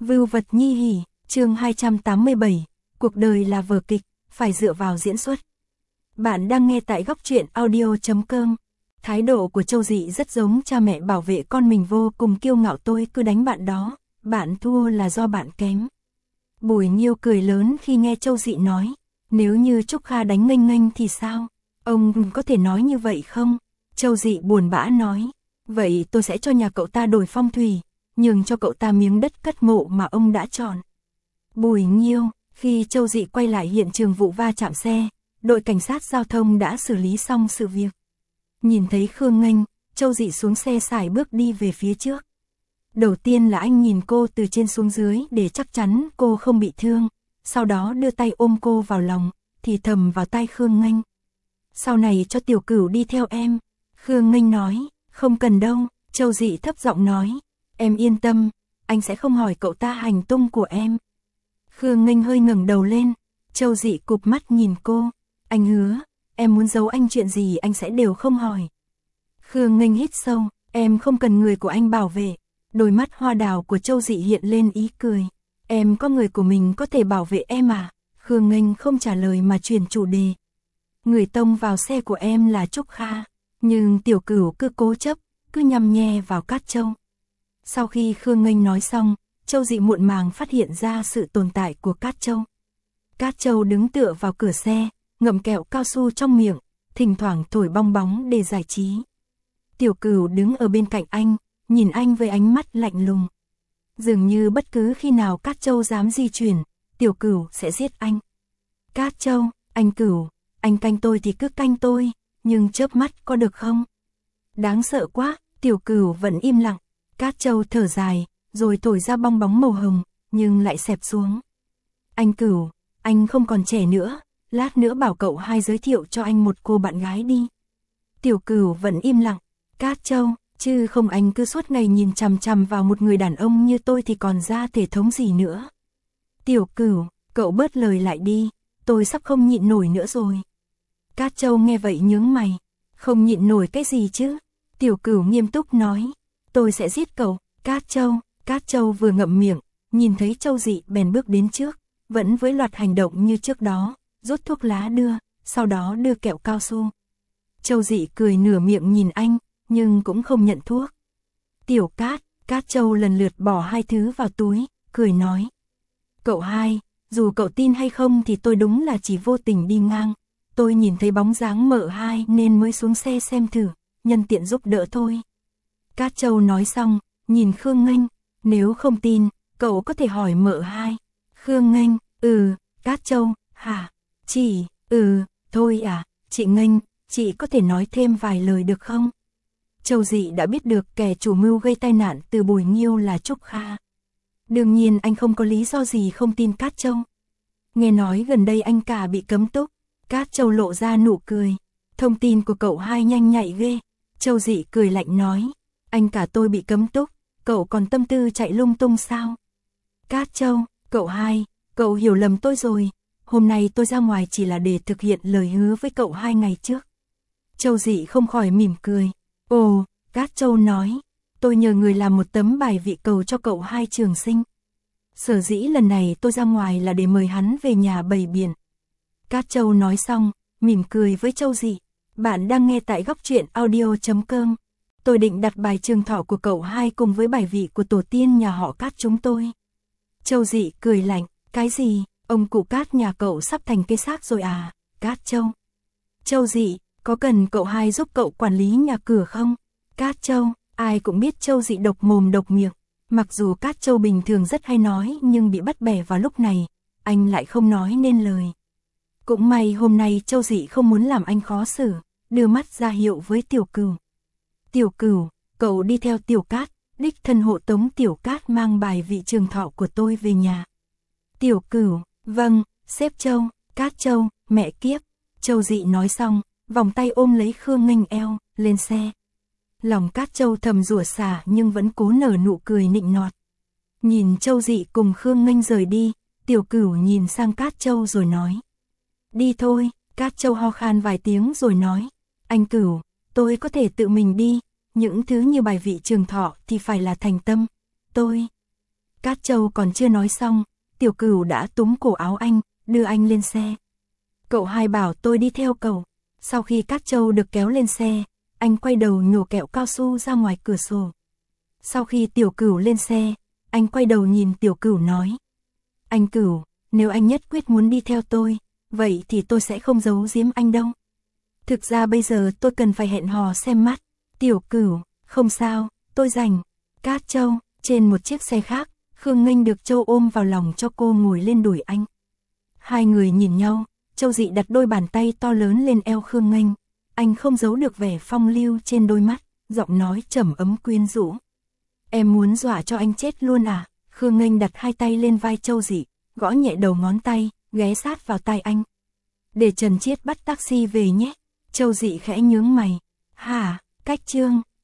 Vưu vật nhi hỉ, chương 287, cuộc đời là vở kịch, phải dựa vào diễn xuất. Bạn đang nghe tại góc truyện audio.com. Thái độ của Châu Dị rất giống cha mẹ bảo vệ con mình vô cùng kiêu ngạo, tôi cứ đánh bạn đó, bạn thua là do bạn kém. Bùi Nhiêu cười lớn khi nghe Châu Dị nói, nếu như Trúc Kha đánh nghênh nghênh thì sao? Ông có thể nói như vậy không? Châu Dị buồn bã nói, vậy tôi sẽ cho nhà cậu ta đổi phong thủy, nhường cho cậu ta miếng đất cất mộ mà ông đã chọn. Bùi Nhiêu, khi Châu Dị quay lại hiện trường vụ va chạm xe, đội cảnh sát giao thông đã xử lý xong sự việc. Nhìn thấy Khương Nghênh, Châu Dị xuống xe sải bước đi về phía trước. Đầu tiên là anh nhìn cô từ trên xuống dưới để chắc chắn cô không bị thương, sau đó đưa tay ôm cô vào lòng, thì thầm vào tai Khương Nghênh. Sau này cho Tiểu Cửu đi theo em. Khương Nghênh nói, không cần đâu. Châu Dị thấp giọng nói, em yên tâm, anh sẽ không hỏi cậu ta hành tung của em. Khương Nghênh hơi ngẩng đầu lên, Châu Dị cụp mắt nhìn cô, anh hứa, em muốn giấu anh chuyện gì anh sẽ đều không hỏi. Khương Nghênh hít sâu, em không cần người của anh bảo vệ. Đôi mắt hoa đào của Châu Dị hiện lên ý cười, em có người của mình có thể bảo vệ em à? Khương Nghênh không trả lời mà chuyển chủ đề. Người tông vào xe của em là Trúc Kha, nhưng Tiểu Cửu cứ cố chấp, cứ nhăm nhe vào Cát Châu. Sau khi Khương Nghênh nói xong, Châu Dị muộn màng phát hiện ra sự tồn tại của Cát Châu. Cát Châu đứng tựa vào cửa xe, ngậm kẹo cao su trong miệng, thỉnh thoảng thổi bong bóng để giải trí. Tiểu Cửu đứng ở bên cạnh anh, nhìn anh với ánh mắt lạnh lùng. Dường như bất cứ khi nào Cát Châu dám di chuyển, Tiểu Cửu sẽ giết anh. Cát Châu, anh Cửu, anh canh tôi thì cứ canh tôi, nhưng chớp mắt có được không? Đáng sợ quá, Tiểu Cửu vẫn im lặng. Cát Châu thở dài, rồi thổi ra bong bóng màu hồng, nhưng lại xẹp xuống. Anh Cửu, anh không còn trẻ nữa, lát nữa bảo cậu hai giới thiệu cho anh một cô bạn gái đi. Tiểu Cửu vẫn im lặng. Cát Châu, chứ không anh cứ suốt ngày nhìn chằm chằm vào một người đàn ông như tôi thì còn ra thể thống gì nữa. Tiểu Cửu, cậu bớt lời lại đi, tôi sắp không nhịn nổi nữa rồi. Cát Châu nghe vậy nhướng mày, không nhịn nổi cái gì chứ? Tiểu Cửu nghiêm túc nói, tôi sẽ giết cậu. Cát Châu vừa ngậm miệng, nhìn thấy Châu Dị bèn bước đến trước, vẫn với loạt hành động như trước đó, rút thuốc lá đưa, sau đó đưa kẹo cao su. Châu Dị cười nửa miệng nhìn anh, nhưng cũng không nhận thuốc. Tiểu Cát Châu lần lượt bỏ hai thứ vào túi, cười nói. Cậu hai, dù cậu tin hay không thì tôi đúng là chỉ vô tình đi ngang. Tôi nhìn thấy bóng dáng mợ hai nên mới xuống xe xem thử, nhân tiện giúp đỡ thôi. Cát Châu nói xong, nhìn Khương Nghênh, nếu không tin, cậu có thể hỏi mợ hai. Khương Nghênh, Cát Châu, hả? Chị, thôi à, chị Nghênh, chị có thể nói thêm vài lời được không? Châu Dị đã biết được kẻ chủ mưu gây tai nạn từ Bùi Nhiêu là Trúc Kha. Đương nhiên anh không có lý do gì không tin Cát Châu. Nghe nói gần đây anh cả bị cấm túc. Cát Châu lộ ra nụ cười. Thông tin của cậu hai nhanh nhạy ghê. Châu Dị cười lạnh nói, anh cả tôi bị cấm túc, cậu còn tâm tư chạy lung tung sao? Cát Châu, cậu hai, cậu hiểu lầm tôi rồi. Hôm nay tôi ra ngoài chỉ là để thực hiện lời hứa với cậu 2 ngày trước. Châu Dị không khỏi mỉm cười. Ồ, Cát Châu nói, tôi nhờ người làm một tấm bài vị cầu cho cậu hai trường sinh. Sở dĩ lần này tôi ra ngoài là để mời hắn về nhà bày biện. Cát Châu nói xong, mỉm cười với Châu Dị. Bạn đang nghe tại góc truyện audio.com. Tôi định đặt bài trường thọ của cậu hai cùng với bài vị của tổ tiên nhà họ Cát chúng tôi. Châu Dị cười lạnh, cái gì, ông cụ Cát nhà cậu sắp thành cây xác rồi à, Cát Châu. Châu Dị, có cần cậu hai giúp cậu quản lý nhà cửa không? Cát Châu, ai cũng biết Châu Dị độc mồm độc miệng. Mặc dù Cát Châu bình thường rất hay nói nhưng bị bắt bẻ vào lúc này, anh lại không nói nên lời. Cũng may hôm nay Châu Dị không muốn làm anh khó xử, đưa mắt ra hiệu với Tiểu Cửu. Tiểu Cửu, cậu đi theo Tiểu Cát, đích thân hộ tống Tiểu Cát mang bài vị trường thọ của tôi về nhà. Tiểu Cửu, vâng, sếp Châu, Cát Châu, mẹ kiếp. Châu Dị nói xong, vòng tay ôm lấy Khương Nghênh eo, lên xe. Lòng Cát Châu thầm rủa xả nhưng vẫn cố nở nụ cười nịnh nọt. Nhìn Châu Dị cùng Khương Nghênh rời đi, Tiểu Cửu nhìn sang Cát Châu rồi nói. Đi thôi, Cát Châu ho khan vài tiếng rồi nói. Anh Cửu, tôi có thể tự mình đi, những thứ như bài vị trường thọ thì phải là thành tâm. Cát Châu còn chưa nói xong, Tiểu Cửu đã túm cổ áo anh, đưa anh lên xe. Cậu hai bảo tôi đi theo cậu. Sau khi Cát Châu được kéo lên xe, anh quay đầu nhổ kẹo cao su ra ngoài cửa sổ. Sau khi Tiểu Cửu lên xe, anh quay đầu nhìn Tiểu Cửu nói. Anh Cửu, nếu anh nhất quyết muốn đi theo tôi, vậy thì tôi sẽ không giấu giếm anh đâu. Thực ra bây giờ tôi cần phải hẹn hò xem mắt. Tiểu Cửu, không sao, tôi rảnh. Cát Châu, trên một chiếc xe khác, Khương Nghênh được Châu ôm vào lòng cho cô ngồi lên đùi anh. Hai người nhìn nhau, Châu Dị đặt đôi bàn tay to lớn lên eo Khương Nghênh. Anh không giấu được vẻ phong lưu trên đôi mắt, giọng nói trầm ấm quyến rũ. Em muốn dọa cho anh chết luôn à? Khương Nghênh đặt hai tay lên vai Châu Dị, gõ nhẹ đầu ngón tay, ghé sát vào tai anh. Để Trần Chiết bắt taxi về nhé. Châu Dị khẽ nhướng mày. Hả, Cách Trương,